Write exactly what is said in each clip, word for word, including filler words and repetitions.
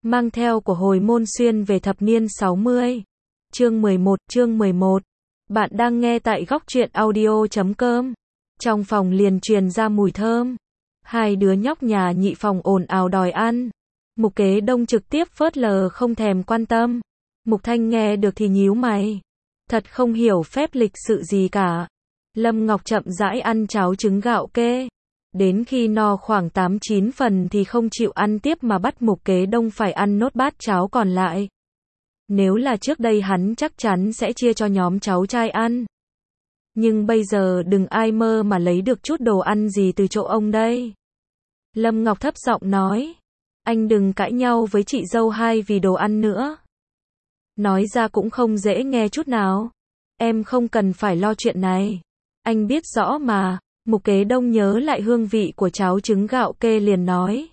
mang theo của hồi môn xuyên về thập niên sáu mươi. Chương mười một, chương mười một. Bạn đang nghe tại góc truyện audio chấm com. Trong phòng liền truyền ra mùi thơm. Hai đứa nhóc nhà nhị phòng ồn ào đòi ăn. Mục Kế Đông trực tiếp phớt lờ không thèm quan tâm. Mục Thanh nghe được thì nhíu mày. Thật không hiểu phép lịch sự gì cả. Lâm Ngọc chậm rãi ăn cháo trứng gạo kê. Đến khi no khoảng tám chín phần thì không chịu ăn tiếp mà bắt Mục Kế Đông phải ăn nốt bát cháo còn lại. Nếu là trước đây hắn chắc chắn sẽ chia cho nhóm cháu trai ăn. Nhưng bây giờ đừng ai mơ mà lấy được chút đồ ăn gì từ chỗ ông đây. Lâm Ngọc thấp giọng nói. Anh đừng cãi nhau với chị dâu hai vì đồ ăn nữa. Nói ra cũng không dễ nghe chút nào. Em không cần phải lo chuyện này. Anh biết rõ mà. Mục Kế Đông nhớ lại hương vị của cháo trứng gạo kê liền nói.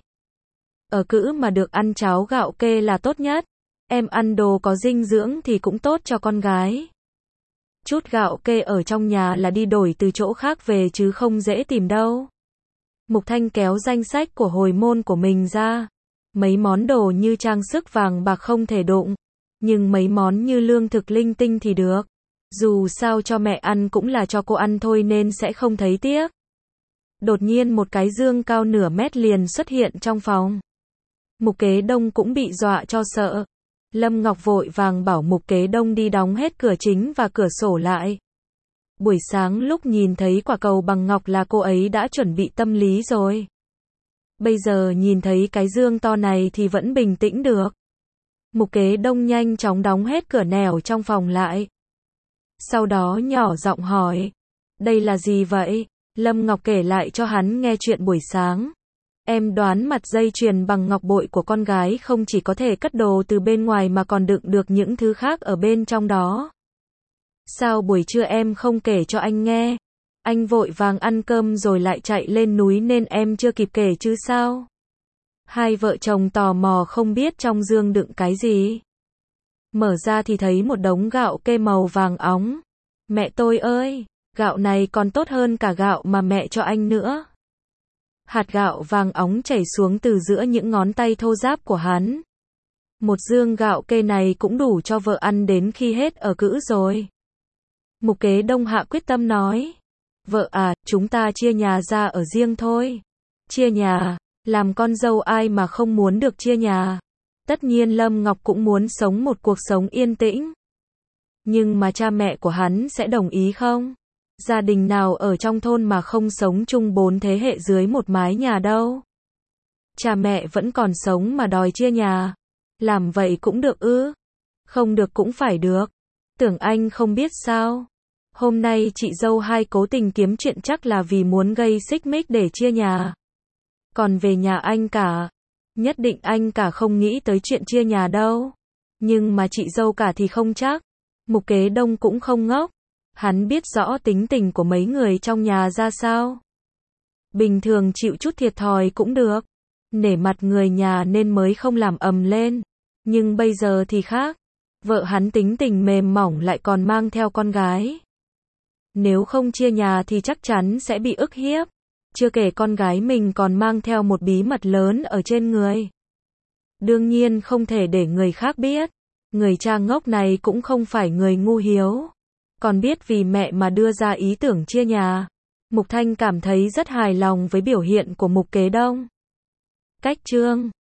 Ở cữ mà được ăn cháo gạo kê là tốt nhất. Em ăn đồ có dinh dưỡng thì cũng tốt cho con gái. Chút gạo kê ở trong nhà là đi đổi từ chỗ khác về chứ không dễ tìm đâu. Mục Thanh kéo danh sách của hồi môn của mình ra. Mấy món đồ như trang sức vàng bạc không thể đụng. Nhưng mấy món như lương thực linh tinh thì được. Dù sao cho mẹ ăn cũng là cho cô ăn thôi nên sẽ không thấy tiếc. Đột nhiên một cái dương cao nửa mét liền xuất hiện trong phòng. Mục Kế Đông cũng bị dọa cho sợ. Lâm Ngọc vội vàng bảo Mục Kế Đông đi đóng hết cửa chính và cửa sổ lại. Buổi sáng lúc nhìn thấy quả cầu bằng ngọc là cô ấy đã chuẩn bị tâm lý rồi. Bây giờ nhìn thấy cái dương to này thì vẫn bình tĩnh được. Mục Kế Đông nhanh chóng đóng hết cửa nẻo trong phòng lại. Sau đó nhỏ giọng hỏi. Đây là gì vậy? Lâm Ngọc kể lại cho hắn nghe chuyện buổi sáng. Em đoán mặt dây chuyền bằng ngọc bội của con gái không chỉ có thể cất đồ từ bên ngoài mà còn đựng được những thứ khác ở bên trong đó. Sao buổi trưa em không kể cho anh nghe? Anh vội vàng ăn cơm rồi lại chạy lên núi nên em chưa kịp kể chứ sao? Hai vợ chồng tò mò không biết trong dương đựng cái gì. Mở ra thì thấy một đống gạo kê màu vàng óng. Mẹ tôi ơi, gạo này còn tốt hơn cả gạo mà mẹ cho anh nữa. Hạt gạo vàng óng chảy xuống từ giữa những ngón tay thô ráp của hắn. Một dương gạo kê này cũng đủ cho vợ ăn đến khi hết ở cữ rồi. Mục Kế Đông hạ quyết tâm nói. Vợ à, chúng ta chia nhà ra ở riêng thôi. Chia nhà, làm con dâu ai mà không muốn được chia nhà. Tất nhiên Lâm Ngọc cũng muốn sống một cuộc sống yên tĩnh. Nhưng mà cha mẹ của hắn sẽ đồng ý không? Gia đình nào ở trong thôn mà không sống chung bốn thế hệ dưới một mái nhà đâu. Cha mẹ vẫn còn sống mà đòi chia nhà. Làm vậy cũng được ư? Không được cũng phải được. Tưởng anh không biết sao? Hôm nay chị dâu hai cố tình kiếm chuyện chắc là vì muốn gây xích mích để chia nhà. Còn về nhà anh cả, nhất định anh cả không nghĩ tới chuyện chia nhà đâu. Nhưng mà chị dâu cả thì không chắc. Mục Kế Đông cũng không ngốc. Hắn biết rõ tính tình của mấy người trong nhà ra sao. Bình thường chịu chút thiệt thòi cũng được. Nể mặt người nhà nên mới không làm ầm lên. Nhưng bây giờ thì khác. Vợ hắn tính tình mềm mỏng lại còn mang theo con gái. Nếu không chia nhà thì chắc chắn sẽ bị ức hiếp. Chưa kể con gái mình còn mang theo một bí mật lớn ở trên người. Đương nhiên không thể để người khác biết. Người cha ngốc này cũng không phải người ngu hiếu. Còn biết vì mẹ mà đưa ra ý tưởng chia nhà. Mục Thanh cảm thấy rất hài lòng với biểu hiện của Mục Kế Đông. Cách chương